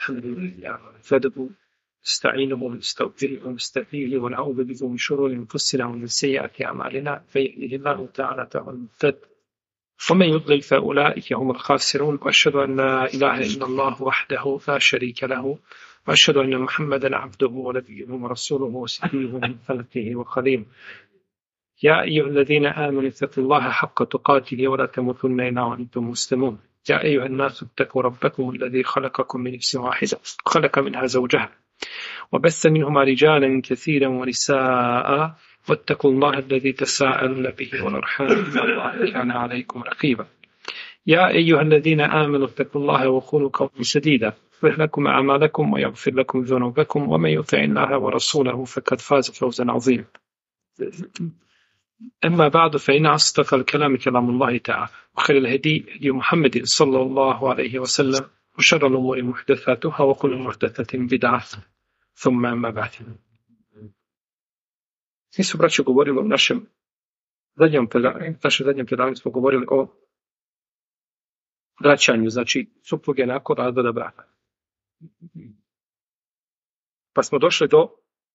الحمد لله نحمده نستعينه ونستغفره ونستهديه ونعوذ به من شرور أنفسنا ومن سيئات أعمالنا من يهده الله تعالى فهو المهتد ومن يضلل فأولئك هم الخاسرون وأشهد أن لا إله إلا الله وحده لا شريك له وأشهد أن محمدا عبده ونبيه ورسوله وصفيه من خلقه وخليله يا أيها الذين آمنوا اتقوا الله حق تقاته ولا تموتن إلا وأنتم مسلمون يا أيها الناس اتقوا ربكم الذي خلقكم من نفس واحدة خلق منها زوجها وبث منهما رجالا كثيرا ونساء واتقوا الله الذي تساءلون به والأرحام إن الله كان عليكم رقيبا يا أيها الذين آمنوا اتقوا الله وقولوا قولا سديدا يغفر لكم أعمالكم ويغفر لكم ذنوبكم ومن يطع الله ورسوله فقد فاز فوزا عظيما أما بعد فإن أصدق الكلام كلام الله تعالى وخير الهدي هدي محمد صلى الله عليه وسلم وشر الأمور محدثاتها وكل محدثة بدعة ثم أما بعد. Mi su braćo govorili o našem zadnjem predavanju smo govorili o vraćanju, znači supruge nakon razvoda braka. Pa smo došli do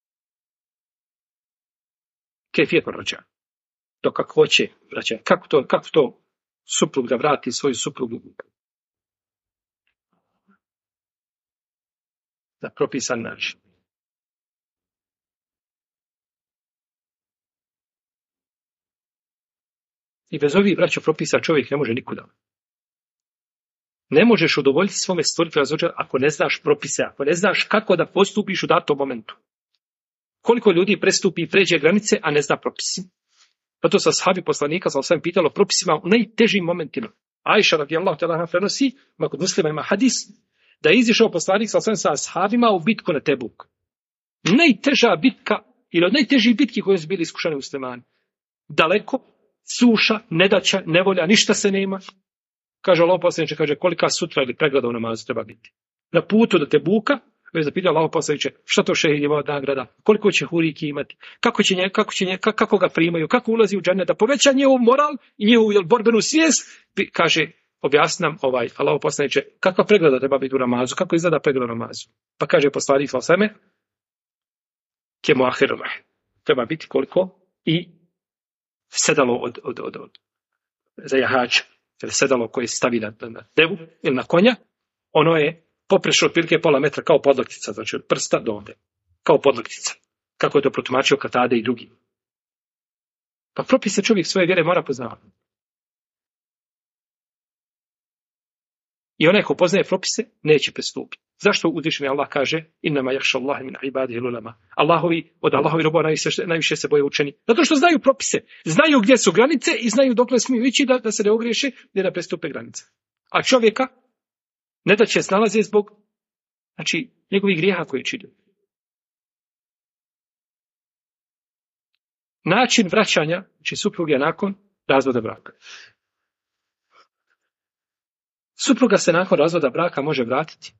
kejfijetnog vraćanja. Do kakvoće vraćanja. Kako to suprug da vrati svoju suprugu na propisan način. I bez ovih braća propisa čovjek ne može nikuda. Ne možeš udovoljiti svome stvoritelju ako ne znaš propise, ako ne znaš kako da postupiš u datom momentu. Koliko ljudi prestupi i pređe granice, a ne zna propisi. Zato sa ashabi poslanika sam pitalo propisima u najtežim momentima. Ajša radijallahu ta'ala prenosi, kod Muslima ima hadis, da je izišao poslanik sa ashabima u bitku na Tebuk. Najteža bitka, ili od najtežih bitki koje su bili iskušani muslimani. Daleko, suša, nedaća, nevolja, ništa se nema. Kaže Allah poslaniče, kaže kolika sutra ili pregleda u namazu treba biti. Na putu do Tebuka, već zapitao Allah poslaniče, šta to šehidjeva nagrada, koliko će huriki imati, kako ga primaju, kako ulazi u džennet, da poveća njihov moral i njihovu borbenu svijest. Kaže, objasni nam Allah poslaniče, kakva pregleda treba biti u namazu, kako izgleda pregleda u namazu. Pa kaže poslanik sallallahu kemu ahiru treba biti koliko i sedalo od za jahača, ili sedalo koje stavi na devu ili na konja, ono je poprešno otprilike pola metra kao podlaktica, znači od prsta do ovde, kao podlaktica. Kako je to protumačio Katade i drugi. Pa propise čovjek svoje vjere mora poznavati. I onaj ko poznaje propise, neće prestupiti. Zašto uzvišeni Allah kaže innama yakhsha Allaha min ibadihi ulama? Od Allahovi robova najviše se boje učeni. Zato što znaju propise, znaju gdje su granice i znaju dokle smiju ići da se ne ogriješe, gdje da prestupe granice. A čovjeka ne da će snalaze zbog njegovih grijeha koje čini. Način vraćanja supruge nakon razvoda braka. Supruga se nakon razvoda braka može vratiti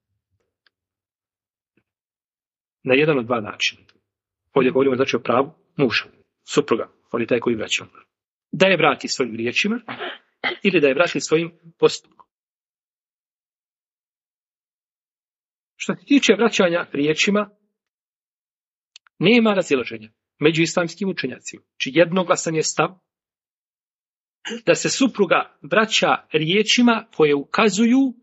na jedan od dva načina. Ovdje govorimo o pravu muža, supruga, on je taj koji vraća. Da je vrati svojim riječima ili da je vrati svojim postupkom. Što se tiče vraćanja riječima, nema razilaženja među islamskim učenjacima. Znači jednoglasan je stav da se supruga vraća riječima koje ukazuju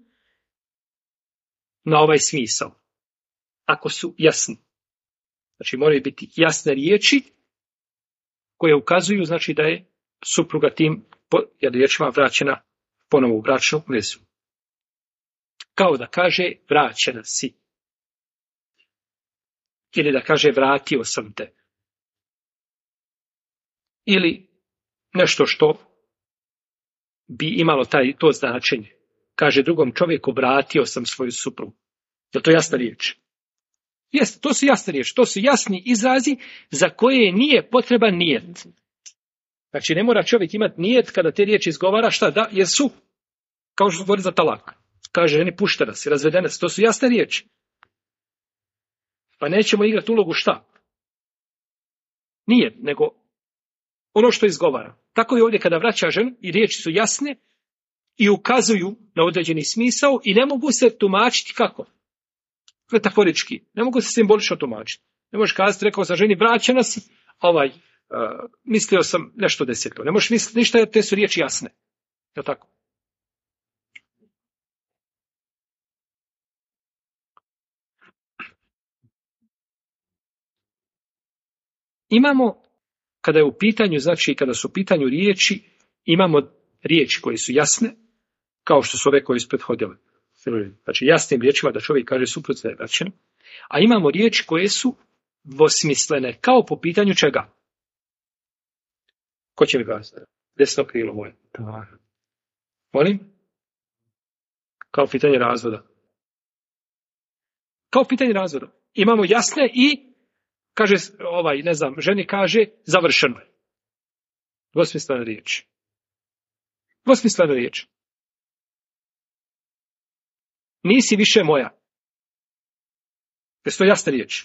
na ovaj smisao. Ako su jasni. Znači moraju biti jasne riječi koje ukazuju znači da je supruga tim riječima vraćena ponovo u bračnu vezu. Kao da kaže vraćena si. Ili da kaže vratio sam te. Ili nešto što bi imalo to značenje. Kaže drugom čovjeku vratio sam svoju suprugu. Je to jasna riječ? Jeste, to su jasne riječi. To su jasni izrazi za koje nije potreban nijet. Znači ne mora čovjek imati nijet kada te riječi izgovara šta da, jer su kao što govori za talak. Kaže ženi puštena si, razvedena si. To su jasne riječi. Pa nećemo igrati ulogu šta? Nijet, nego ono što izgovara. Tako je ovdje kada vraća ženu i riječi su jasne i ukazuju na određeni smisao i ne mogu se tumačiti kako? metaforički. Ne mogu se simbolično tumačiti. Ne možeš kazati, rekao sam ženi, vraćena si, mislio sam nešto deseto. Ne možeš misliti ništa jer te su riječi jasne. Je tako? Imamo, kada je u pitanju, znači kada su u pitanju riječi, imamo riječi koje su jasne, kao što su ove koje su prethodile. Znači jasnim riječima da čovjek kaže suprotno je vraćeno. A imamo riječi koje su dvosmislene, kao po pitanju čega? Ko će mi kazati? Desno krilo moje. Molim? Kao pitanje razvoda. Kao pitanje razvoda. Imamo jasne i kaže, ženi kaže, završeno je. Dvosmislena riječ. Dvosmislena riječ. Nisi više moja. Jesu to jasna riječ?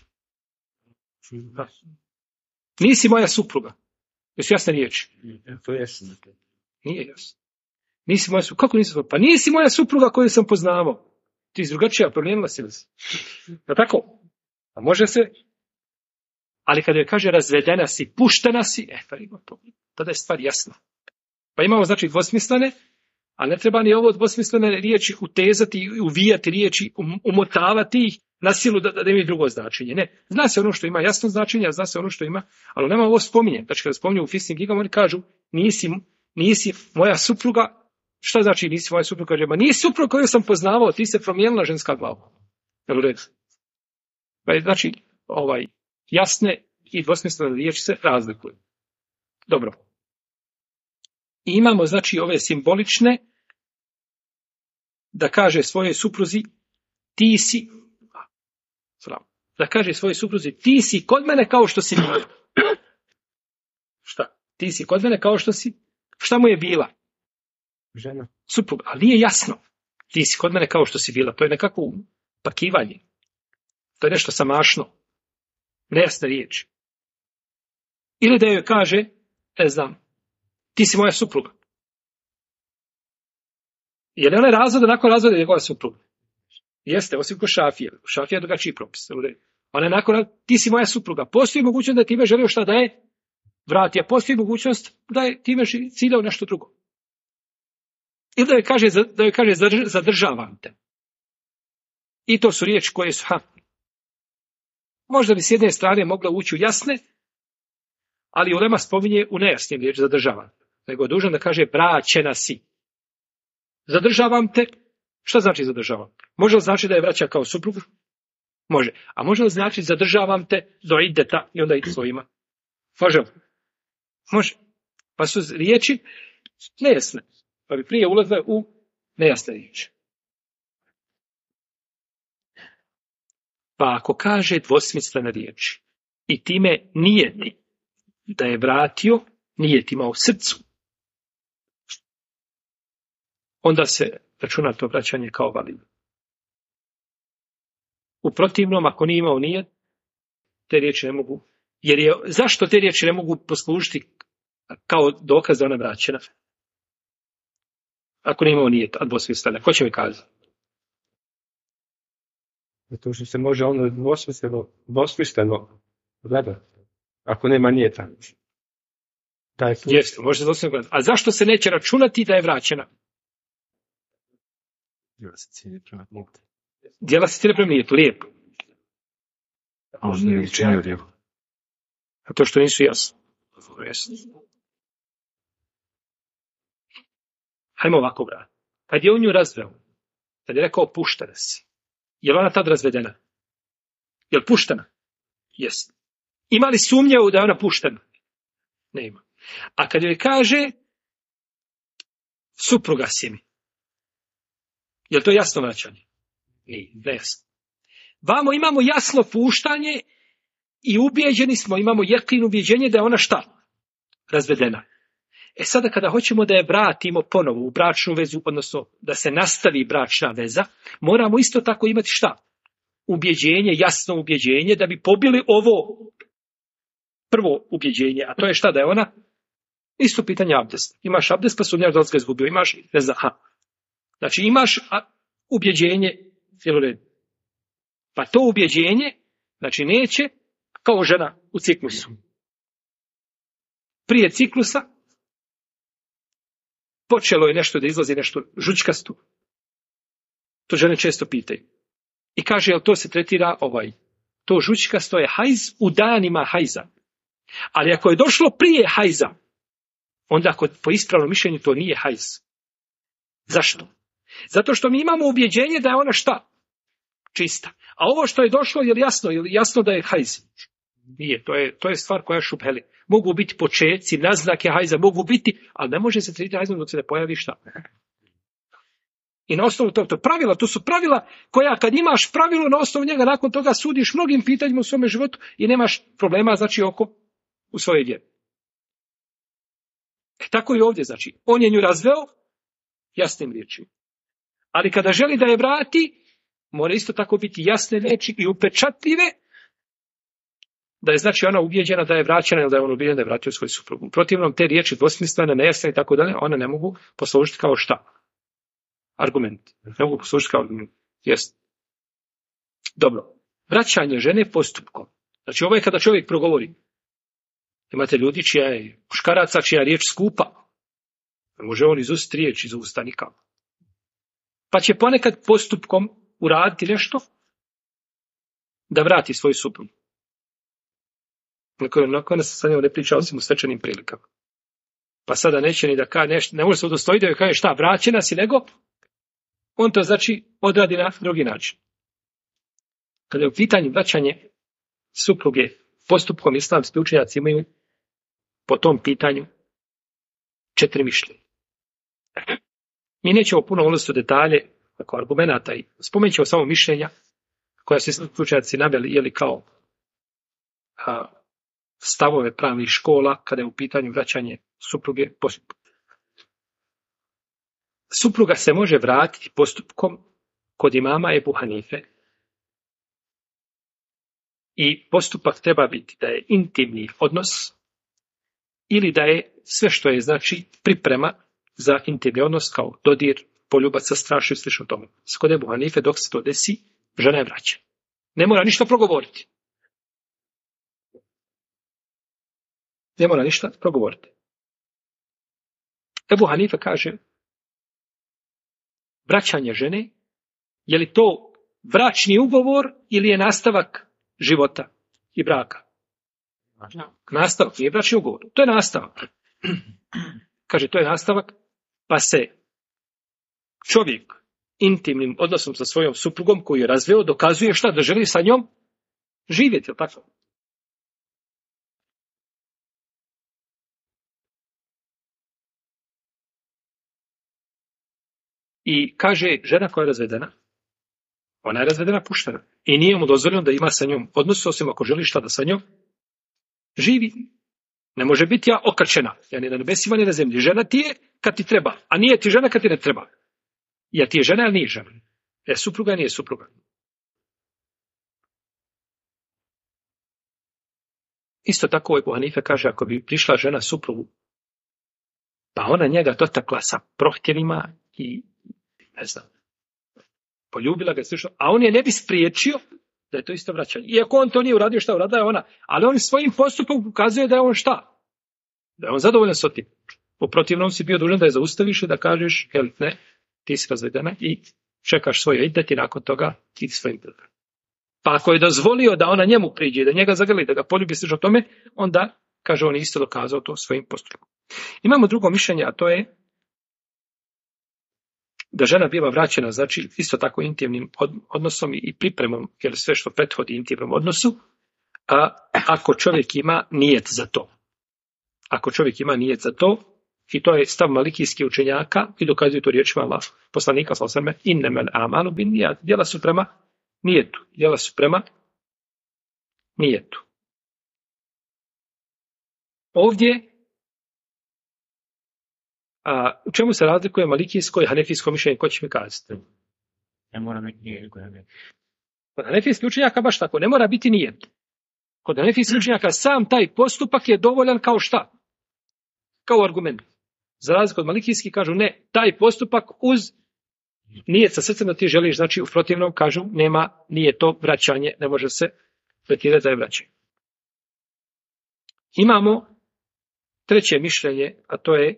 Nisi moja supruga. Jesu jasna riječ? To je jasno. Nije jasno. Nisi moja supruga. Kako nisi supruga? Pa nisi moja supruga koju sam poznavao. Ti iz drugačija, promijenila si se. Da tako? A može se. Ali kada joj kaže razvedena si, puštena si, tada je stvar jasna. Pa imamo znači dvosmislene, a ne treba ni ovo dvosmislene riječi utezati, uvijati riječi, umotavati ih na silu da imaju drugo značenje. Ne, zna se ono što ima jasno značenje, a zna se ono što ima, ali nema ovo spominje. Znači kada spominju u fisnim knjigama, oni kažu nisi moja supruga. Šta znači nisi moja supruga? Kaže, ma nisi supruga koju sam poznavao, ti se promijenila ženska glava. Jel u redu? Znači, jasne i dvosmislene riječi se razlikuju. Dobro. I imamo, znači, ove simbolične, da kaže svojoj supruzi, ti si, ti si kod mene kao što si bila. Šta? Ti si kod mene kao što si, šta mu je bila? Žena. Supruga, ali nije jasno. Ti si kod mene kao što si bila, to je nekako pakivanje. To je nešto samašno. Nejasna riječ. Ili da joj kaže, ne znam, ti si moja supruga. Je li ona razvoda nakon razvoda njegova supruga? Jeste, osim ko Šafije. Šafija je drugačiji propis. Ona je nakon, ti si moja supruga. Postoji mogućnost da je time želio šta da je vrati, a postoji mogućnost da je time ciljao nešto drugo. Ili da joj kaže zadržavam te. I to su riječi koje su, možda bi s jedne strane mogla ući u jasne, ali ulema spominje u nejasnim riječi zadržavam. Nego je dužan da kaže vraćena si. Zadržavam te. Šta znači zadržavam? Može li znači da je vraća kao suprugu? Može. A može li znači zadržavam te do ideta i onda ide svojima? Može. Može. Pa su riječi nejasne. Pa bi prije ulazile u nejasne riječi. Pa ako kaže dvosmislene riječi i time nijeti da je vratio, nijeti ima u srcu, onda se računa to vraćanje kao validno. U protivnom, ako nije imao nijet, te riječi ne mogu. Zašto te riječi ne mogu poslužiti kao dokaz da ona vraćena? Ako nije imao nijet, a dvosmislene. Ko će mi kazati? Zato što se može ono dvosmisleno gledati. Ako nema nijeta. Jeste, može se dvosmisleno gledati. A zašto se neće računati da je vraćena? Djela se cijeli prema nijetu. Djela se cijeli prema nijetu, lijepo. A to što nisu jasno. Hajmo ovako, brat. Kad je on nju razveo, kad je rekao puštena si, je li ona tad razvedena? Je li puštena? Jesi. Ima li sumnje da je ona puštena? Nema. A kad joj kaže supruga si mi, je li to jasno vraćanje? Nije, nejasno. Vamo imamo jasno puštanje i ubijeđeni smo, imamo jekin ubijeđenje da je ona šta? Razvedena. Sada kada hoćemo da je vratimo ponovo u bračnu vezu, odnosno da se nastavi bračna veza, moramo isto tako imati šta? Ubjeđenje, jasno ubjeđenje, da bi pobili ovo prvo ubjeđenje, a to je šta da je ona? Isto pitanje abdest. Imaš abdest pa sumnjaš da li ga izgubio, imaš, ne znam, Znači imaš ubjeđenje, cijelo red. Pa to ubjeđenje, znači neće kao žena u ciklusu. Prije ciklusa počelo je nešto da izlazi, nešto žučkasto. To žene često pitaju. I kaže, jel to se tretira to žučkasto je hajz u danima hajza. Ali ako je došlo prije hajza, onda po ispravnom mišljenju to nije hajz. Zašto? Zato što mi imamo ubjeđenje da je ona šta? Čista. A ovo što je došlo, je li jasno da je hajz? Nije, to je stvar koja je šubheli. Mogu biti počeci, naznake hajza, mogu biti, ali ne može se tretirati hajzom dok se ne pojavi šta. I na osnovu toga, to su pravila koja kad imaš pravilo, na osnovu njega nakon toga sudiš mnogim pitanjima u svome životu i nemaš problema, znači, u svojoj vjeri. Tako i ovdje, znači, on je nju razveo jasnim riječima. Ali kada želi da je vrati, mora isto tako biti jasne riječi i upečatljive, da je znači ona ubijeđena da je vraćena ili da je on ubijen da je vratio svoju suprugu. U protivnom te riječi dvosmislene, nejasne i tako dalje, one ne mogu poslužiti kao šta? Argument. Ne mogu poslužiti kao argument. Jest. Dobro. Vraćanje žene postupkom. Znači ovo je kada čovjek progovori. Imate ljudi muškaraca čija je riječ skupa. Ne može on izustiti riječ iz usta nikako. Pa će ponekad postupkom uraditi nešto da vrati svoju suprugu. Nakon se sa njom ne priča osim u svečanim prilikama. Pa sada neće ni da kaže nešto, ne može se udostojiti da joj kaže šta, vraćena si, nego on to znači odradi na drugi način. Kada je u pitanju vraćanje supruge postupkom, islamski učenjaci imaju po tom pitanju 4 mišljenja. Mi nećemo puno ulaziti u detalje oko argumenata i spomenut ćemo samo mišljenja koja su islamski učenjaci naveli ili kao stavove pravnih škola kada je u pitanju vraćanje supruge postupkom. Supruga se može vratiti postupkom kod imama Ebu Hanife i postupak treba biti da je intimni odnos ili da je sve što je znači priprema za intimni odnos kao dodir, poljubac sa strašom i slično tome. Kod Ebu Hanife dok se to desi, žena je vraća. Ne mora ništa progovoriti. Ne mora ništa progovoriti. Ebu Hanife kaže, vraćanje žene, je li to bračni ugovor ili je nastavak života i braka? Nastavak, nije bračni ugovor. To je nastavak. Kaže, to je nastavak, pa se čovjek intimnim odnosom sa svojom suprugom koju je razveo dokazuje šta? Da želi sa njom živjeti, je tako? I kaže, žena koja je razvedena, ona je razvedena puštena. I nije mu dozvoljeno da ima sa njom odnos, osim ako želi šta da sa njom živi. Ne može biti ja okačena, ja ni na nebesima ni na zemlji. Žena ti je kad ti treba, a nije ti žena kad ti ne treba. Ja ti je žena, ali nije žena. Supruga nije supruga. Isto tako Ebu Hanife kaže, ako bi prišla žena suprugu, pa ona njega dotakla sa prohtjevima i ne znam, poljubila ga, a on je ne bi spriječio da je to isto vraćanje. Iako on to nije uradio, šta uradila je ona, ali on svojim postupom ukazuje da je on šta? Da je on zadovoljan s tim. U protivnom si bio dužan da je zaustaviš i da kažeš, ne, ti si razvedena i čekaš svoje idete i nakon toga ti svojim predom. Pa ako je dozvolio da ona njemu priđe i da njega zagrli, da ga poljubi slično tome, onda, kaže, on je isto dokazao to svojim postupom. Imamo drugo mišljenje, a to je da žena biva vraćena, znači isto tako intimnim odnosom i pripremom, jer sve što prethodi intimnom odnosu, ako čovjek ima nijet za to. Ako čovjek ima nijet za to, i to je stav malikijskih učenjaka, i dokazuju to riječima Allah, poslanika sallallahu alejhi ve sellem, innemel a'malu binnijat, djela su prema nijetu. Djela su prema nijetu. Ovdje, u čemu se razlikuje malikijsko i hanefijsko mišljenje, ko će mi kazati? Ne mora biti nijet. Kod hanefijskih učenjaka baš tako, ne mora biti nijet. Kod hanefijskih učenjaka sam taj postupak je dovoljan kao šta? Kao argument. Za razliku od malikijskih kažu ne, taj postupak uz Nije sa srcem da ti želiš, znači u protivnom kažu nije to vraćanje, ne može se tretirati da je vraćanje. Imamo treće mišljenje, a to je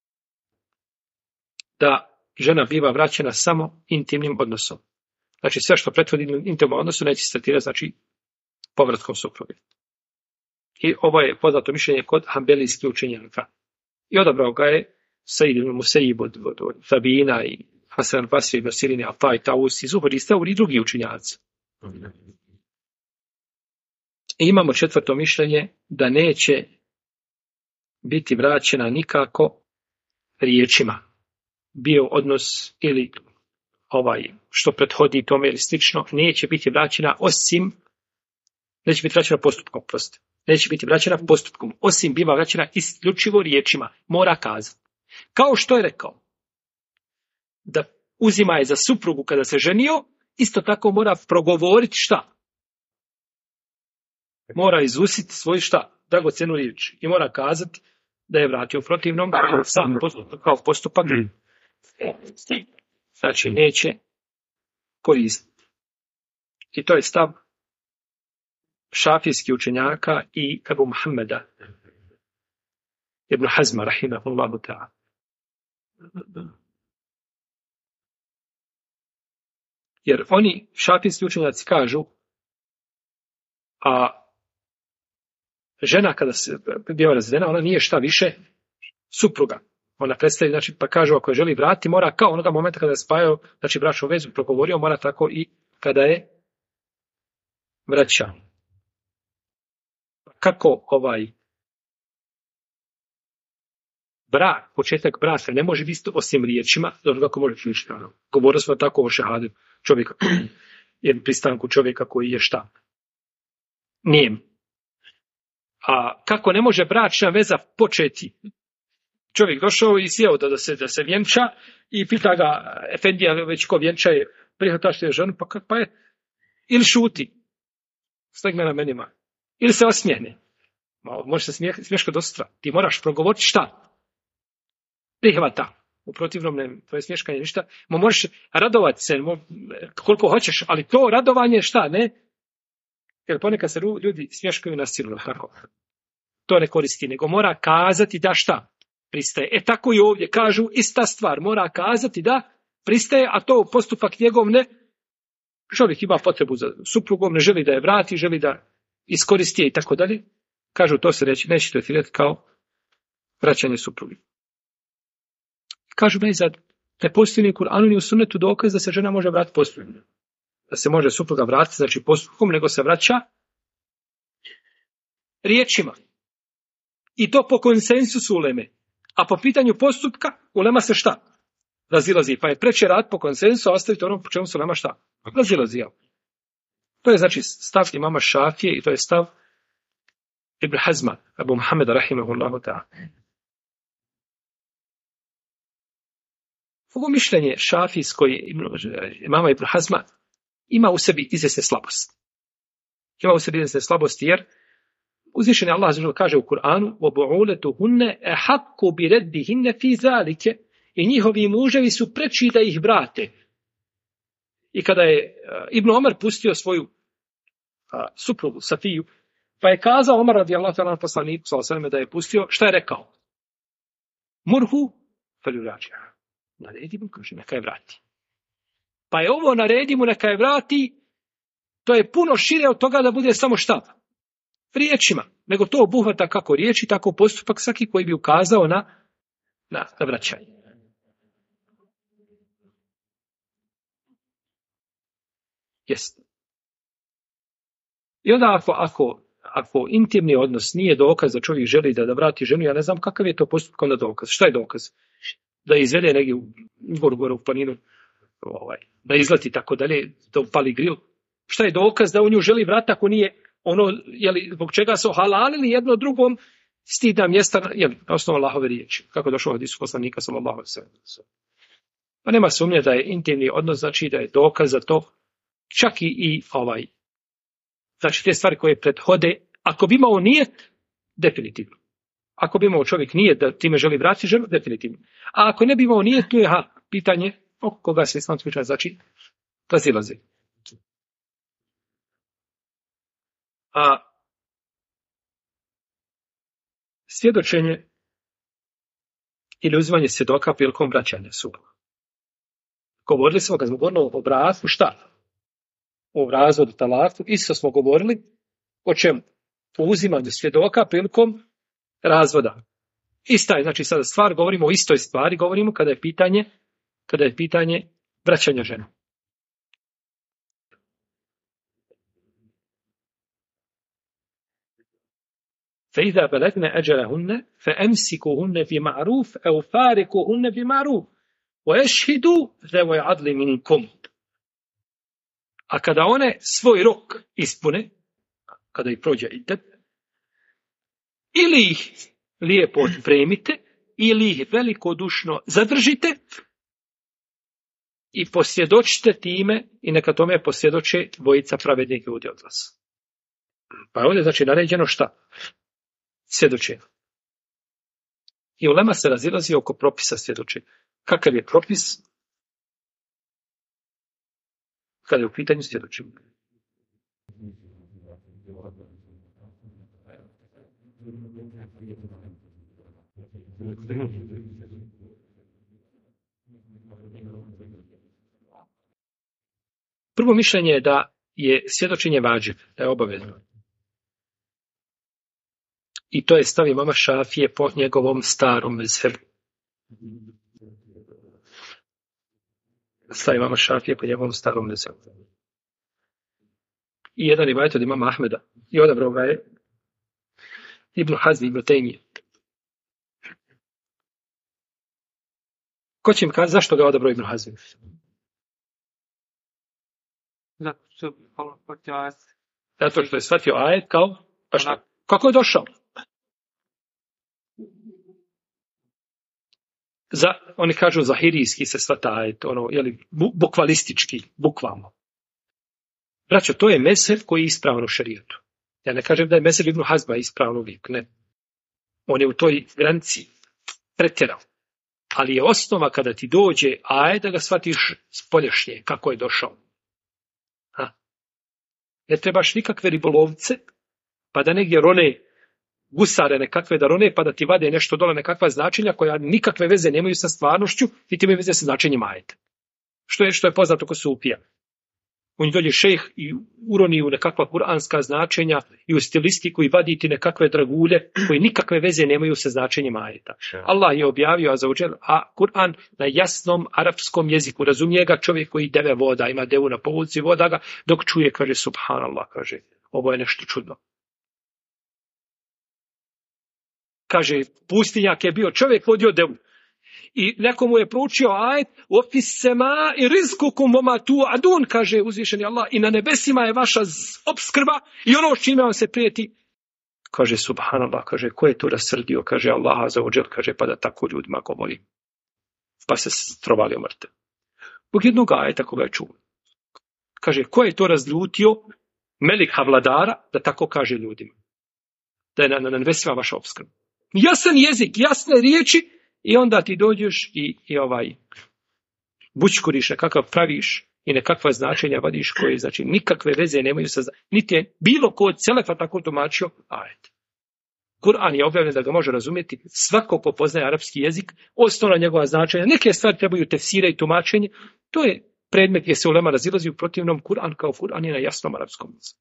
da žena biva vraćena samo intimnim odnosom. Znači sve što prethodi intimnom odnosu neće se tretirati, znači povratkom supruge. I ovo je poznato mišljenje kod hanbelijskih učenjaka. I odabrao ga je Said ibn Musayyib od Tabina i Hasan Basri ibn Sirin, Ata i Taus i Zuhri i drugi učenjaci. I imamo četvrto mišljenje da neće biti vraćena nikako riječima. Bio odnos ili što prethodi tome ili slično, neće biti vraćena postupkom, osim biva vraćena isključivo riječima, mora kazati. Kao što je rekao, da uzima je za suprugu kada se ženio, isto tako mora progovoriti šta? Mora izusiti svoj dragocjenu riječ i mora kazati da je vratio, protivnom sam kao postupak. Znači neće koristiti. I to je stav šafijskih učenjaka i Ebu Muhammeda Ibn Hazma rahimahullahu ta'ala. Jer oni šafijski učenjaci kažu, a žena kada se biva razvedena, ona nije šta više supruga. Ona predstavi, znači, pa kažu ako je želi vratiti, mora kao onoga momenta kada je spajao, znači bračnu vezu progovorio, mora tako i kada je vraća. Kako početak braka ne može biti osim riječima, zato kako može ključiti. Govorili smo tako o šehadu čovjeka, jednom pristanku čovjeka koji je šta? Nijem. A kako ne može bračna veza početi? Čovjek došao i sjeo da se vjenča i pita ga, efendija već ko vjenčaje, prihvataš te ženu, pa je, ili šuti, stegne na menima, ili se osmijene. Može se smješka do sutra. Ti moraš progovoriti šta? Prihvata. U protivnom ne, to je smješkanje ništa. Možeš radovati se koliko hoćeš, ali to radovanje šta, ne? Jer ponekad se ljudi smješkaju na silu, tako. To ne koristi, nego mora kazati da šta? Pristaje. Tako i ovdje kažu ista stvar. Mora kazati da pristaje, a to postupak njegov ne. Čovjek ima potrebu za suprugom, ne želi da je vrati, želi da iskoristi je i tako dalje. Kažu to se neće tretirati kao vraćanje suprugi. Kažu najzad, ne postoji ni u Kur'anu ni u sunnetu dokaz da se žena može vratiti postupkom. Da se može supruga vratiti, znači postupkom, nego se vraća riječima. I to po konsensusu uleme. A po pitanju postupka, ulema se šta? Razilazi. Pa je preče rad po konsensusu, a ostaviti ono po čemu se ulema šta? Razilazi. To je znači stav imama Šafije i to je stav Ibn Hazma, Abu Muhammeda rahimahullahu ta'ala. Ovo mišljenje šafijsko imama Ibn Hazma ima u sebi izvjesne slabosti. Ima u sebi izvjesne slabosti jer uzvišeni Allah kaže u Kur'anu وَبُعُولَتُهُنَّ أَحَقُّ بِرَدِّهِنَّ فِي ذَلِكَ i njihovi muževi su preči da ih vrate. I kada je Ibn Omar pustio svoju suprugu Safiju, pa je kazao Omar radijallahu ta'ala poslaniku sallallahu alejhi ve sellem da je pustio, šta je rekao? Murhu falyurađiha. Naredi mu, kaže, neka je vrati. Pa je ovo naredi mu, neka je vrati, to je puno šire od toga da bude samo šta? Riječima. Nego to obuhvata kako riječi, tako postupak svaki koji bi ukazao na vraćanje. Jest. I onda ako intimni odnos nije dokaz da čovjek želi da vrati ženu, ja ne znam kakav je to postupak onda dokaz. Šta je dokaz? Da izvede negdje u gore u planinu, da izleti tako dalje, da upali grill. Šta je dokaz da u nju želi vratiti ako nije ono, zbog čega su halalili jedno drugom stidna mjesta, na osnovu Allahove riječi, kako je došlo u hadisu poslanika sallallahu alejhi ve sellem. Pa nema sumnje da je intimni odnos, znači da je dokaz za to, čak i znači te stvari koje prethode, ako bi imao nijet, definitivno. Ako bi imao čovjek nijet da time želi vratiti ženu, definitivno. A ako ne bi imao nijet, tu je pitanje oko koga se islamski učenjaci znači razilaze. A svjedočenje ili uzimanje svjedoka prilikom vraćanja suda. Govorili smo, kad smo govorili o braku, šta? O razvodu, talaku, isto smo govorili o čemu? O uzimanju svjedoka prilikom razvoda. Ista je, znači sada stvar, govorimo o istoj stvari, govorimo kada je pitanje vraćanja žene. فَإِذَا بَلَغْنَ أَجَلَهُنَّ فَأَمْسِكُوهُنَّ بِمَعْرُوفٍ أَوْ فَارِقُوهُنَّ بِمَعْرُوفٍ وَيَشْهِدُوا ذَوَيْ عَدْلٍ مِنْكُمْ. A kada one svoj rok ispune, kada ih prođe iddet, ili ih lijepo otpremite, ili ih velikodušno zadržite i posvjedočite time i neka tome posvjedoče dvojica pravednih ljudi od vas. Pa ovdje znači naređeno šta? Svjedočenje. I ulema se razilazi oko propisa svjedočenja. Kakav je propis kada je u pitanju svjedočenja? Prvo mišljenje je da je svjedočenje vađib, da je obavezno. I to je stav imama Šafije po njegovom starom mezhebu. Stav imama Šafije po njegovom starom mezhebu. I jedan rivajet od imama Ahmeda. I odabrao ga je Ibn Hazm Ibn Tejmije. Ko će im kazati zašto ga je odabrao Ibn Hazm? Zato što je shvatio ajet kao, pa šta? Kako je došao? Oni kažu zahirijski se shvata ajet, bukvalistički, bukvalno. Braćo, to je mezheb koji je ispravan u šerijetu. Ja ne kažem da je mezheb Ibn Hazma ispravan uvijek, ne. On je u toj granici pretjerao. Ali je osnova kada ti dođe ajet da ga shvatiš spoljašnje, kako je došao. Ne trebaš nikakve ribolovce, pa da negdje rone gusare nekakve da rone, pa da ti vade nešto dole nekakva značenja koja nikakve veze nemaju sa stvarnošću, niti imaju veze sa značenjem ajeta. Što je poznato kod sufija. On dođe šejh i uroni u nekakva kuranska značenja i u stilistiku i vadi ti nekakve dragulje koji nikakve veze nemaju sa značenjem ajeta. Allah je objavio a Kur'an na jasnom arapskom jeziku. Razumije ga čovjek koji deve voda, ima devu na povuci, voda ga, dok čuje, kaže subhanallah, kaže, ovo je nešto čudno. Kaže, pustinjak je bio, čovjek vodio devu. I neko mu je proučio ajet ofis sema i rizkukum vama tu adun, kaže uzvišeni Allah, i na nebesima je vaša opskrba i ono s čime vam se prijeti. Kaže subhanallah, kaže, ko je to rasrdio, kaže Allah azza wa džel, kaže, pa da tako ljudima govori. Pa se strovali mrtve. Zbog jednog ajeta koga je čuo. Kaže, ko je to razljutio melika vladara, da tako kaže ljudima. Da je na nebesima vaša opskrba. Jasan jezik, jasne riječi, i onda ti dođeš i bućkuriš nekakav praviš i nekakva značenja vadiš koje, znači, nikakve veze nemaju sa, niti je bilo ko od selefa tako tumačio ajet. Kur'an je objavljen da ga može razumjeti svako ko poznaje arapski jezik, osnovna njegova značenja, neke stvari trebaju tefsira i tumačenje, to je predmet gdje se ulema razilazi, u protivnom Kur'an kao Kur'an je na jasnom arapskom jeziku.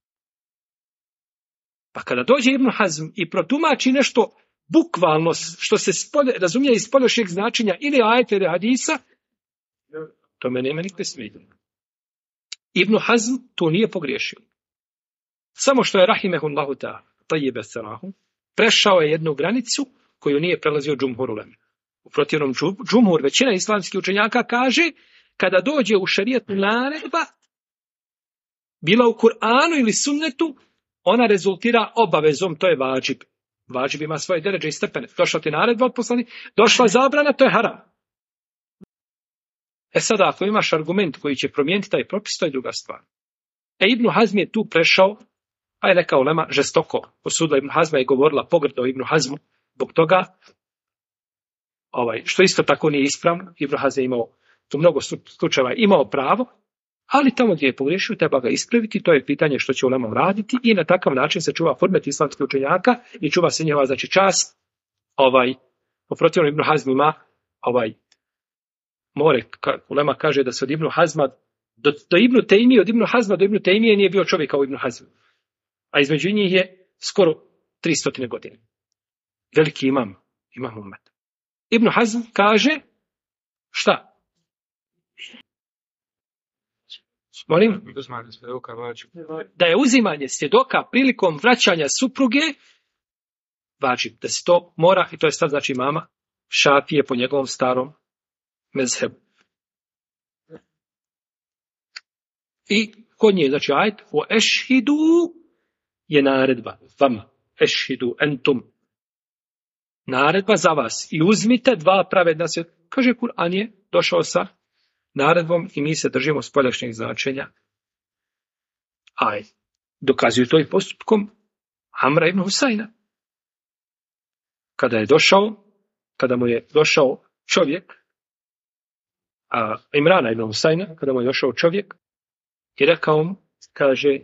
Pa kada dođe Ibn Hazm i protumači nešto bukvalno što se razumije iz spoljašnjeg značenja ili ajeta ili hadisa, to me nema nikakve smetnje. Ibn Hazm to nije pogriješio. Samo što je rahimehullahu ta'ala tajjebe sarahu, prešao je jednu granicu koju nije prelazio džumhur uleme. U protivnom džumhur, većina islamskih učenjaka kaže, kada dođe u šerijetu naredba, bila u Kur'anu ili sunnetu, ona rezultira obavezom, to je vađib. Vađib ima svoje deređe i stepene. Došla ti naredba od poslanika, došla zabrana, to je haram. Sada, ako imaš argument koji će promijeniti taj propis, to je druga stvar. Ibn Hazm je tu prešao, a je neka ulema žestoko osudila Ibn Hazma i govorila pogrdo o Ibn Hazmu, zbog toga, što isto tako nije ispravno. Ibn Hazm je imao u mnogo slučajeva imao pravo, ali tamo gdje je pogriješio treba ga ispraviti, to je pitanje što će ulema raditi i na takav način se čuva format islamskih učenjaka i čuva se njihova znači čast. Po protivnom Ibn Hazm ima ulema kaže da se od Ibn Hazma do Ibn Tejmije, od Ibn Hazma do Ibn Tejmije nije bio čovjek kao Ibn Hazm. A između njih je skoro 300 godine. Veliki imam umet. Ibn Hazm kaže šta? Molim? Da je uzimanje svjedoka prilikom vraćanja supruge važib, da se to mora, i to je stav znači imama Šafije po njegovom starom mezhebu. I kod nje, znači ajet, o ešhidu je naredba, vama, ešhidu entum, naredba za vas i uzmite dva pravedna svjedoka. Kaže Kur'an je došao sa naredbom i mi se držimo spoljašnjeg značenja. Dokazuju to i postupkom Amra ibn Husajna. Kada mu je došao čovjek, Imrana ibn Husajna, kada mu je došao čovjek i rekao mu, kaže,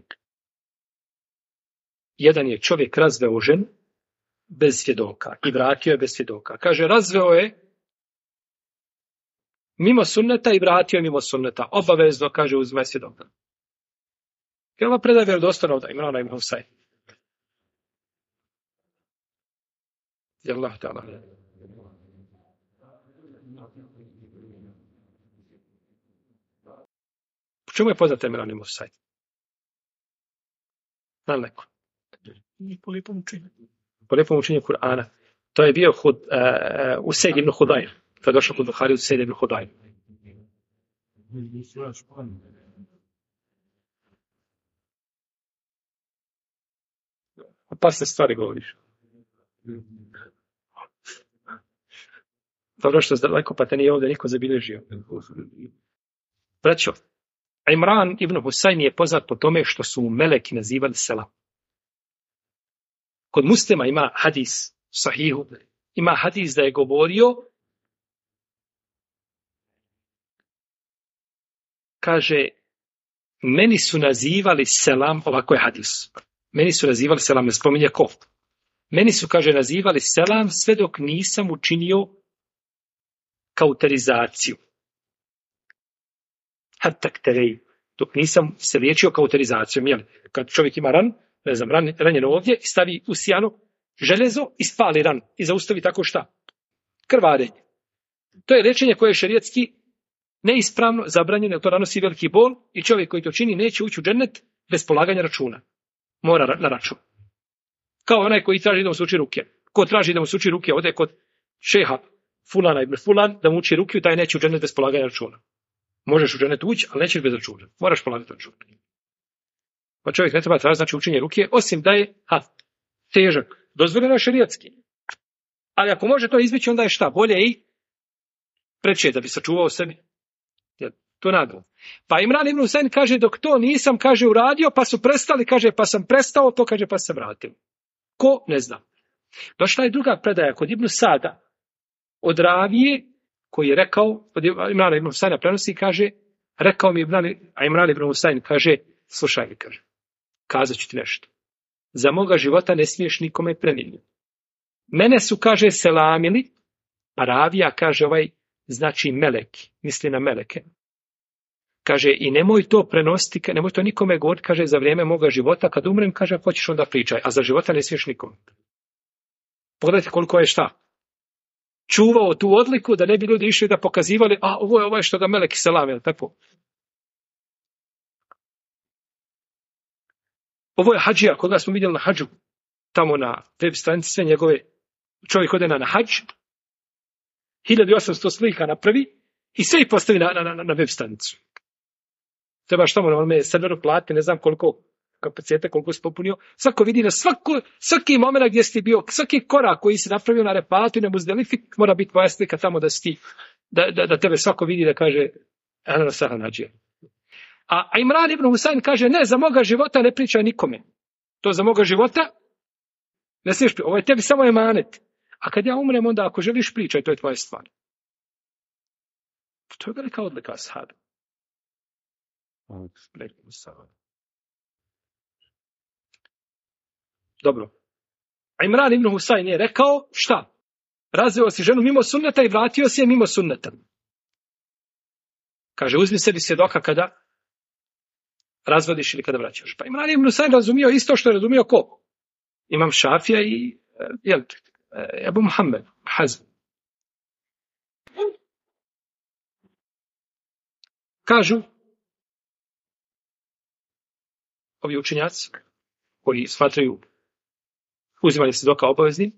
jedan je čovjek razveo ženu bez svjedoka i vratio je bez svjedoka. Kaže, razveo je mimo sunneta i vratio je mimo sunneta. Obavezno, kaže, uzme svjedoka. I ova predaje vjerodostojna od Imrana ibn Husajna. Allah ta'ala. Po čemu je poznat Imran ibn Husajn? Znam neko. Po lijepom učenju Kur'ana. To je bio Usejd ibn Hudajr. To je došao kod Buhari Usejd ibn Hudajr. Opasne stvari govoriš. Dobro što je daleko, pa te nije ovdje niko zabilježio. Braćo, Imran ibn Husajn je poznat po tome što su meleki nazivali selam. Kod Muslima ima hadis, sahihu, ima hadis da je govorio, kaže, meni su nazivali selam, ovako je hadis, meni su nazivali selam, ne spominje ko. Meni su, kaže, nazivali selam sve dok nisam učinio kauterizaciju. Dok nisam se liječio kauterizacijom. Kad čovjek ima ranjeno ovdje i stavi u sjano železo i spali ran i zaustavi tako šta? Krvarenje. To je liječenje koje je šerijatski neispravno, zabranjeno, jer to nanosi veliki bol i čovjek koji to čini neće ući u džennet bez polaganja računa. Mora na račun. Kao onaj koji traži da mu se uči ruke. Ko traži da mu se uči ruke, ode kod šeha Fulana ibn Fulan da mu uči ruke, taj neće u džennet bez polaganja računa. Možeš u džennet ući, ali nećeš bez računa. Moraš polagati računa. Pa čovjek ne treba tražiti znači učenje ruke, osim da je težak. Dozvoljeno je šerijatski. Ali ako može to izbjeći, onda je šta? Bolje i preče da bi sačuvao sebi. To nadal. Pa Imran ibn Husayn kaže, dok to nisam, kaže, uradio, pa su prestali, kaže, pa sam prestao, to kaže, pa se vratio. Ko? Ne znam. Došla je druga predaja kod Ibn Sada od Ravije, koji je rekao, od Imrana ibn Husayna prenosi, kaže, rekao mi Imran ibn Husayn, kaže, slušaj mi, kaže, kazat ću ti nešto. Za moga života ne smiješ nikome prenijeti. Mene su, kaže, selamili, a Ravija, kaže, znači meleki, misli na meleke. Kaže, i nemoj to prenositi, nemoj to nikome govoriti, kaže, za vrijeme moga života, kad umrem, kaže, ako hoćeš onda pričaj, a za života ne smiješ nikome. Pogledajte koliko je šta. Čuvao tu odliku da ne bi ljudi išli da pokazivali, ovo je što ga meleki selame, tako. Ovo je hadžija, koga smo vidjeli na hadžu, tamo na web stranici, sve njegove, čovjek ode na hadž, 1800 slika napravi i sve ih postavi na web stranicu. Trebaš tamo na onome serveru plati, ne znam koliko kapaciteta, koliko si popunio. Svako vidi na svaki moment gdje si bio, svaki korak koji si napravio na repatu i na Muzdelifi, mora biti tvoja slika tamo da si ti, da tebe svako vidi da kaže Ana Saha Nadžija. A Imran ibn Husayn kaže, ne, za moga života ne pričaj nikome. To za moga života ne smiješ pričati. Ovo je tebi samo emanet. A kad ja umrem, onda ako želiš pričaj, to je tvoja stvar. To je velika odlika ashaba. Dobro. Imran ibn Husayn je rekao, šta? Razveo si ženu mimo sunneta i vratio si je mimo sunneta. Kaže, uzmi sebi svjedoka kada razvodiš ili kada vraćaš. Pa Imran ibn Husayn razumio isto što je razumio ko? Imam Šafija i Ebu Muhammed Hazm. Kažu ovi učenjaci koji smatraju uzimanje svjedoka obaveznim,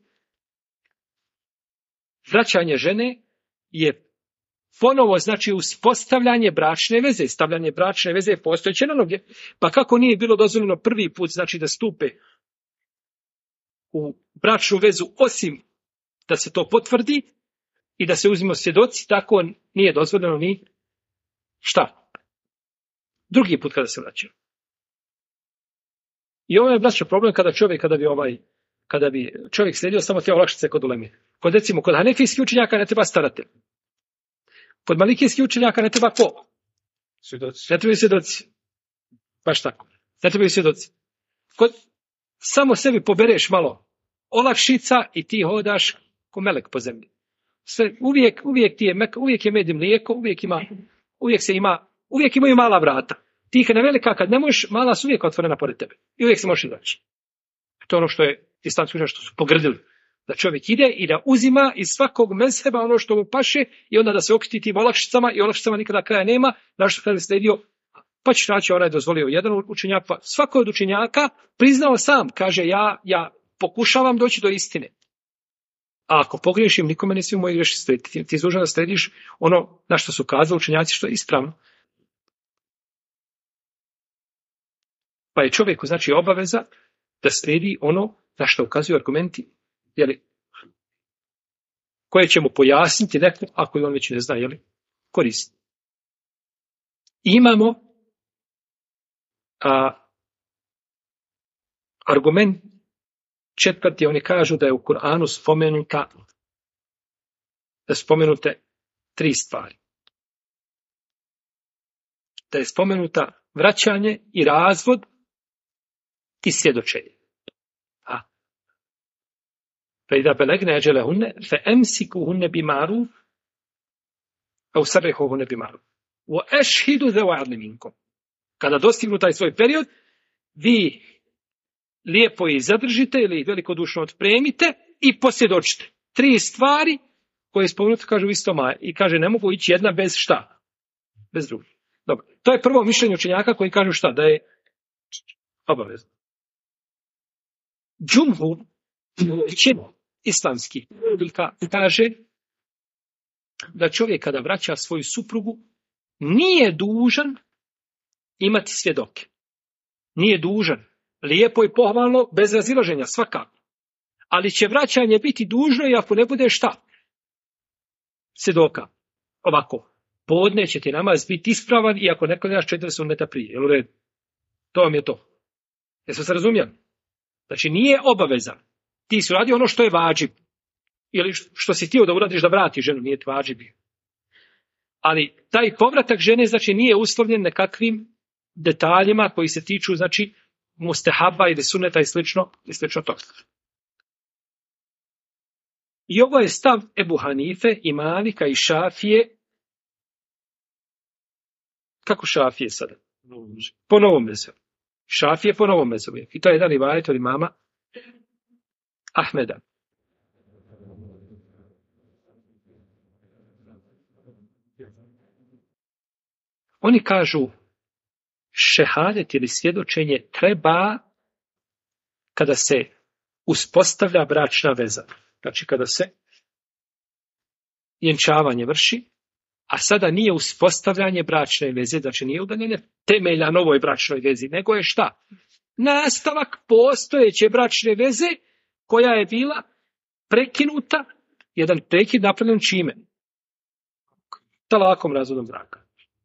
vraćanje žene je ponovo znači uspostavljanje bračne veze. Stavljanje bračne veze je postojeće na noge. Pa kako nije bilo dozvoljeno prvi put znači da stupe u bračnu vezu osim da se to potvrdi i da se uzmemo svjedoci, tako nije dozvoljeno ni šta? Drugi put kada se vraća. I ovo je braćo problem kada bi čovjek slijedio samo te olakšice kod uleme. Kod hanefijskih učenjaka ne treba staratelj. Kod malikijskih učenjaka ne treba ko? Svjedoci. Ne trebaju svjedoci. Baš tako. Ne trebaju svjedoci. Samo sebi pobereš malo olakšica i ti hodaš ko melek po zemlji. Uvijek je med i mlijeko, uvijek imaju mala vrata. Ti kad ne velika, kad ne možeš, mala su uvijek otvorena pored tebe. I uvijek se možeš izaći. To je ono što je islamski učenjaci što su pogrdili. Da čovjek ide i da uzima iz svakog mezheba ono što mu paše i onda da se okriti tim olakšicama i olakšicama nikada kraja nema. Našto kada je sledio, pa će naći onaj dozvolio jedan učenjak, pa svako od učenjaka priznao sam, kaže ja pokušavam doći do istine. A ako pogriješim, nikome ne svi moji greši slediti. Ti dužan da slediš ono na što su kazali učenjaci što je ispravno. Pa je čovjeku znači obaveza da slijedi ono na što ukazuju argumenti, koje će mu pojasniti neko, ako on već ne zna, koristi. Imamo argument četvrti, oni kažu da je u Kur'anu spomenute 3 stvari. Da je spomenuta vraćanje i razvod i svjedočenje. فَإِذَا بَلَغْنَ أَجَلَهُنَّ فَأَمْسِكُوهُنَّ بِمَعْرُوفٍ أَوْ سَرِّحُوهُنَّ بِمَعْرُوفٍ وَأَشْهِدُوا ذَوَا عَدْلٍ مِنكُمْ. Kada dostignu taj svoj period, vi lijepo ih zadržite ili velikodušno otpremite i posvjedočite. 3 stvari koje spomenuti kažu isto maja. I kaže ne mogu ići jedna bez šta? Bez druge. Dobro. To je prvo mišljenje učenjaka koji kažu šta? Da je obavezno. Džumhur islamski kaže da čovjek kada vraća svoju suprugu nije dužan imati svjedoke. Nije dužan. Lijepo i pohvalno, bez razilaženja, svakako. Ali će vraćanje biti dužno i ako ne bude šta? Svjedoka. Ovako. Podne će ti namaz biti ispravan i ako ne klanjaš 4 sunneta prije. Jel u redu? To vam je to. Jesmo se razumjeli? Znači nije obavezan. Ti si uradio ono što je vađib. Ili što si htio da uradiš da vrati ženu, nije vađib. Ali taj povratak žene znači nije uslovljen nekakvim detaljima koji se tiču znači mustehaba ili suneta i slično toga. I ovo je stav Ebu Hanife i Malika i Šafije. Kako Šafije sada? Po novom mezevu. Šafije po novom mezevu. I to je jedan rivajet od imama Ahmeda. Oni kažu šehadet ili svjedočenje treba kada se uspostavlja bračna veza. Znači kada se vjenčavanje vrši, a sada nije uspostavljanje bračne veze, znači nije udaljenje temelja novoj bračnoj vezi, nego je šta? Nastavak postojeće bračne veze koja je bila prekinuta, jedan prekid napravljen čime? Talakom, razvodom braka.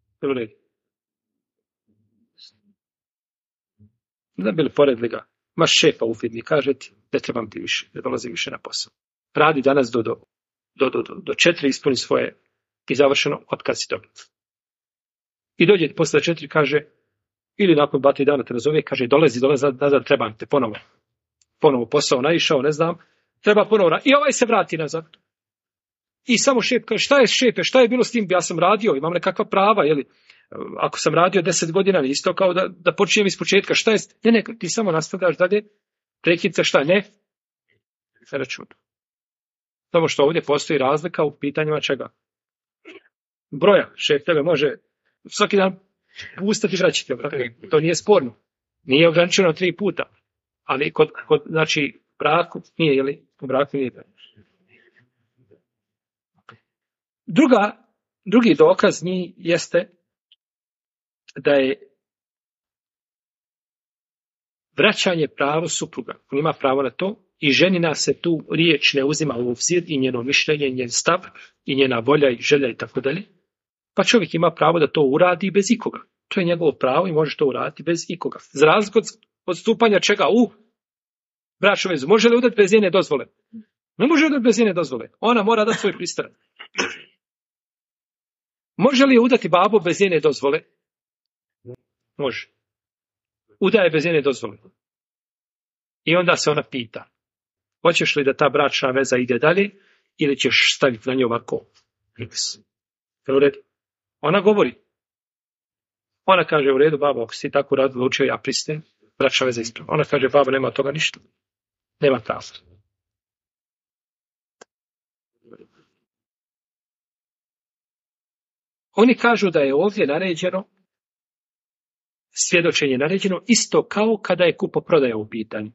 Da bili poredli ga. Maš šefa ufidni, kaže ti, ne trebam ti više, ne dolazim više na posao. Radi danas do 4, ispuni svoje i završeno, otkaz si dobio. I dođe posle 4, kaže, ili nakon 2-3 dana te nazove, kaže, dolazi nazad, trebam te ponovo posao naišao, ne znam, treba ponovo, i ovaj se vrati nazad. I samo šef kaže, šta je šefe, šta je bilo s tim, ja sam radio, imam nekakva prava, jeli, ako sam radio 10 godina, isto kao da počinjem iz početka, šta je, ne, ti samo nastavljaš dalje, prekidca, šta, ne račun. Samo što ovdje postoji razlika u pitanjima čega? Broja, šef tebe može svaki dan pustati i vraćati, to nije sporno, nije ograničeno 3 puta, ali kod znači, braku nije, jeli, u braku nije. Drugi dokaz njih jeste da je vraćanje pravo supruga. On ima pravo na to i ženina se tu riječ ne uzima u obzir i njeno mišljenje, njen stav i njena volja i želja i tako dalje. Pa čovjek ima pravo da to uradi bez ikoga. To je njegovo pravo i može to uraditi bez ikoga. Za razliku od stupanja čega u bračnu vezu. Može li udati bez njene dozvole? Ne može udati bez njene dozvole. Ona mora dati svoj pristanak. Može li udati babo bez njene dozvole? Može. Udaje bez njene dozvole. I onda se ona pita, hoćeš li da ta bračna veza ide dalje ili ćeš staviti na nju ovako? Ona govori. Ona kaže, u redu, babo, ako si tako odlučio, ja pristajem, bračna veza ispravna. Ona kaže, babo, nema toga ništa. Nema prava. Oni kažu da je ovdje naređeno, svjedočenje naređeno, isto kao kada je kupoprodaja u pitanju.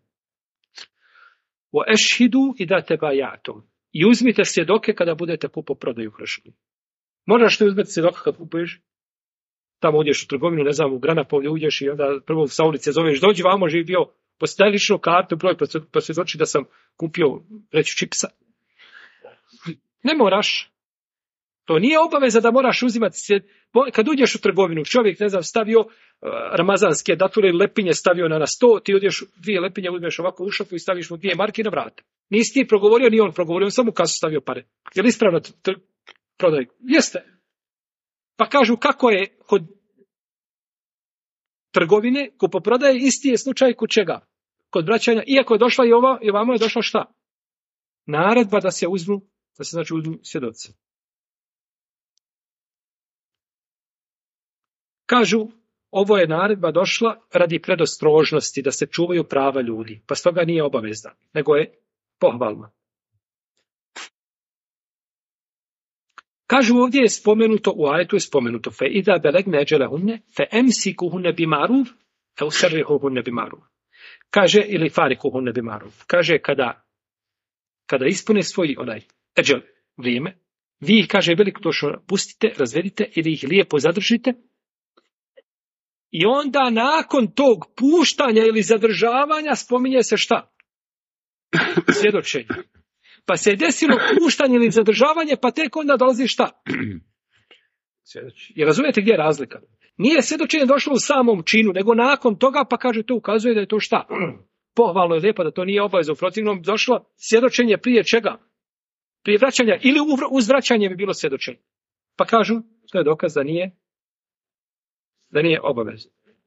O ešhidu i date bajatom. I uzmite svjedoke kada budete kupoprodaju vršili. Moraš li uzmeti svjedoka kad kupuješ? Tamo uđeš u trgovinu, ne znam, u Granapovlje uđeš i onda prvo sa ulice zoveš, dođi vamo, živi bio, postaje ličnu kartu, broj, pa svjedoči da sam kupio vreću čipsa. Ne moraš. To nije obaveza da moraš uzimati kad uđeš u trgovinu, čovjek, ne znam, stavio ramazanske dature ili lepinje stavio na 100, ti odješ 2 lepinje, uzmeš ovako u šapu i staviš mu 2 marke na vrata. Nisi ti progovorio, ni on progovorio, on samo u kasu stavio pare. Je li ispravno prodaj? Jeste. Pa kažu kako je kod trgovine, kupoprodaje, isti je slučaj kod čega? Kod vraćanja, iako je došla i ovamo je došla šta? Naredba da se uzmu svjedoci. Kažu, ovo je naredba došla radi predostrožnosti, da se čuvaju prava ljudi, pa stoga nije obavezna, nego je pohvalna. Kažu, ovdje je spomenuto, u ajetu je spomenuto, fe ida belegne eđelehunne, fe emsikuhunne bimaruf, fe usarrihuhunne bimaruf. Kaže, ili farikuhunne bimaruf. Kaže, kada ispune svoj eđel vrijeme, vi ih, kaže, velikodušno pustite, razvedite ili ih lijepo zadržite. I onda nakon tog puštanja ili zadržavanja spominje se šta? Svjedočenje. Pa se je desilo puštanje ili zadržavanje, pa tek onda dolazi šta? Svjedočenje. I razumijete gdje je razlika? Nije svjedočenje došlo u samom činu, nego nakon toga, pa kaže, to ukazuje da je to šta? Pohvalno je lijepo da to nije obavezno. U protivnom došlo svjedočenje prije čega? Prije vraćanja ili uz vraćanje bi bilo svjedočenje. Pa kažu, to je dokaz da nije obavezno.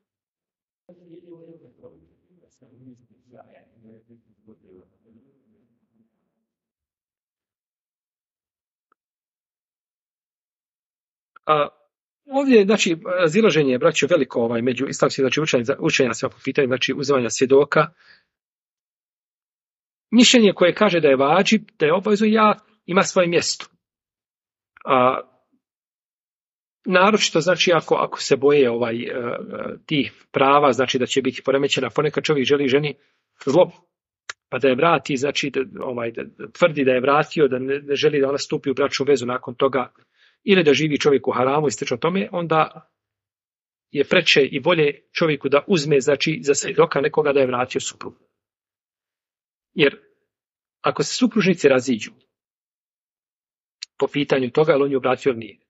Ovdje, znači, razilaženje je, braćo, veliko među islamskim, znači, učenjacima po pitanju, znači, uzimanja svjedoka. Mišljenje koje kaže da je vađib, da je obavezno, ima svoje mjesto. Naročito, znači, ako se boje tih prava, znači da će biti poremećena, ponekad čovjek želi ženi zlo, pa da je vrati, znači da tvrdi da je vratio, da ne želi da ona stupi u bračnu vezu nakon toga, ili da živi čovjek u haramu i slično tome, onda je preče i bolje čovjeku da uzme, znači, za svjedoka nekoga da je vratio suprugu. Jer ako se supružnici raziđu po pitanju toga, ali on je vratio ili nije.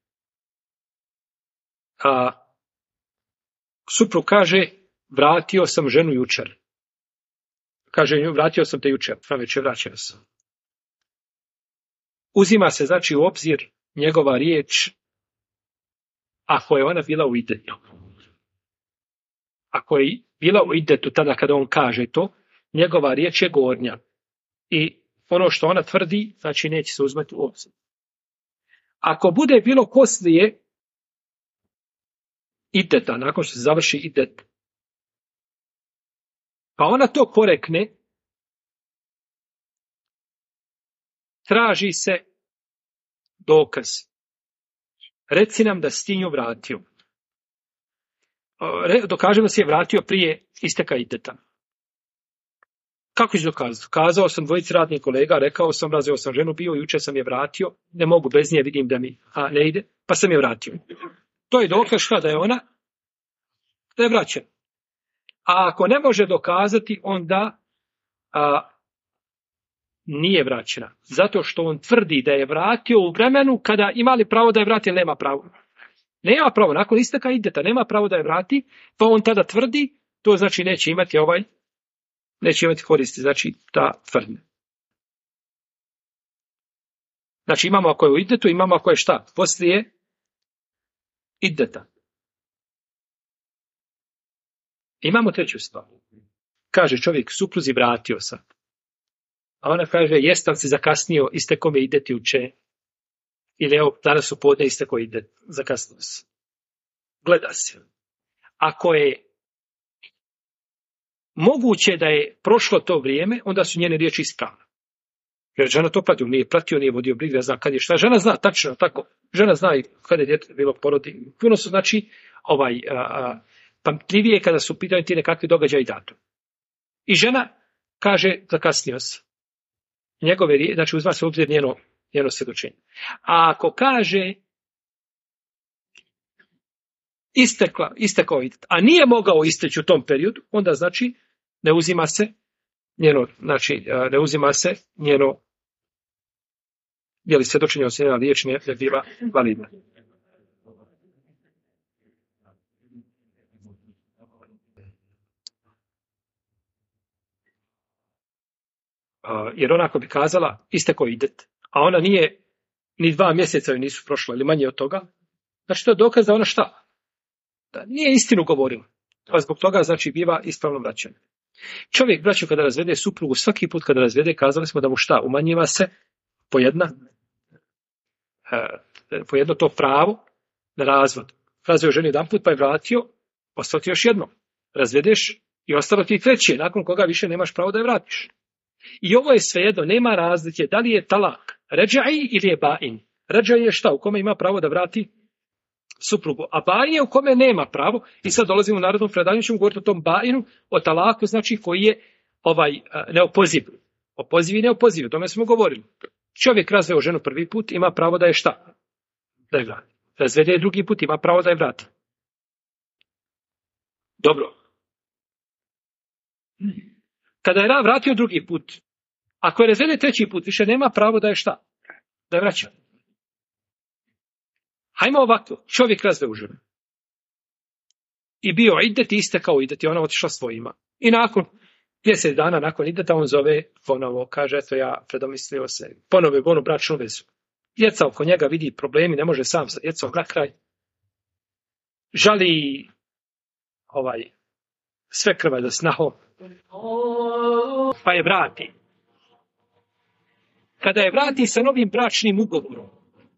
Suprug kaže, vratio sam ženu jučer. Kaže, vratio sam te jučer, već je vraćao sam. Uzima se, znači, u obzir njegova riječ, ako je ona bila u idetu. Ako je bila u idetu tada kada on kaže to, njegova riječ je gornja. I ono što ona tvrdi, znači neće se uzmati u obzir. Ako bude bilo poslije ideta, nakon što se završi idet, pa ona to porekne, traži se dokaz. Reci nam da si ti nju vratio. Dokažemo da si je vratio prije isteka ideta. Kako ću dokazati? Kazao sam dvojici radnih kolega, rekao sam, razveo sam ženu, bio, jučer sam je vratio, ne mogu bez nje, vidim da mi ne ide, pa sam je vratio. To je dokaz šta da je ona? Da je vraćena. A ako ne može dokazati, onda nije vraćena. Zato što on tvrdi da je vratio u vremenu kada ima li pravo da je vrati ili nema pravo. Nema pravo, nakon isteka ideta, nema pravo da je vrati, pa on tada tvrdi, to znači neće imati koristi, znači ta tvrdnja. Znači imamo ako je u idetu, imamo ako je šta? Poslije ideta. Imamo treću stvar. Kaže čovjek, supruzi vratio sam. A ona kaže, jesam si zakasnio, isteko me ideti uče. Ili evo, danas u podne isteko idet, zakasnio se. Gleda se. Ako je moguće da je prošlo to vrijeme, onda su njene riječi ispravne. Jer žena to pratio, nije pratio, nije vodio brigu, ne zna kad je šta. Žena zna tačno tako. Žena zna i kada je djete bilo porodi. Puno su znači pamtljivije kada su pitanje ti nekakvi događaji i datum. I žena kaže zakasnio se. Njegove riječi, znači uzma se u obzir njeno svjedočenje. A ako kaže istekao idet, a nije mogao isteći u tom periodu, onda znači ne uzima se njeno je li svjedočenje od njena riječ ne biva validna. Jer ona ako bi kazala istekao idet, a ona nije ni 2 mjeseca joj nisu prošla ili manje od toga, znači to je dokaz da ona šta? Da nije istinu govorila. Pa zbog toga znači biva ispravno vraćanje. Čovjek, braćo, kada razvede suprugu, svaki put kada razvede, kazali smo da mu šta? Umanjiva se po jedno to pravo na razvod. Razveo ženu jedan put pa je vratio, ostalo ti još jedno. Razvedeš i ostalo ti treće, nakon koga više nemaš pravo da je vratiš. I ovo je svejedno, nema razlike da li je talak ređaji ili je bain. Ređaj je šta? U kome ima pravo da vrati suprugu. A bain je u kome nema pravo. I sad dolazimo u narodnom predanju, ćemo govoriti o tom bainu, o talaku, znači koji je neopoziv. Opoziv i neopoziv, o tome smo govorili. Čovjek razveo ženu prvi put, ima pravo da je šta? Da je vrati. Razvede je drugi put, ima pravo da je vrati. Dobro. Kada je vratio drugi put, ako je razvede treći put, više nema pravo da je šta? Da je vraća. Hajmo ovako, čovjek razveo ženu. I bio idet i istekao idet i ona otišla svojima. I nakon 10 dana nakon ideta on zove ponovo, kaže, eto ja predomislio se, ponovo je onu bračnu vezu. Djeca oko njega vidi problemi, ne može sam sa djecom na kraj. Žali sve krva da snaho, pa je vrati. Kada je vrati sa novim bračnim ugovorom,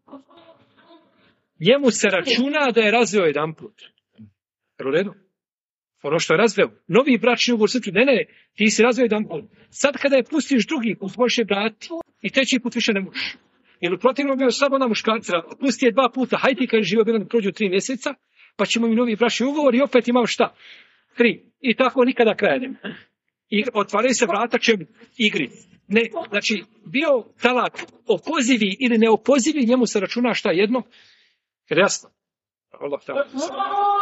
njemu se računa da je razveo jedan put. U redu? Ono što je razveo. Novi bračni ugovor, ne, ti si razveo jedan put. Sad kada je pustiš drugi put, možeš je vratiti i treći put više ne možeš. Jer u protivnom bio samo na muškarca, pusti je 2 puta, hajde kad je živio bilo da prođu 3 mjeseca, pa ćemo mi novi bračni ugovor i opet imao šta? 3. I tako nikada kraja nema. I otvaraju se vrata čemu? Igri. Ne, znači, bio talak opozivi ili neopozivi, njemu se računa šta jedno? Jasno. Allah,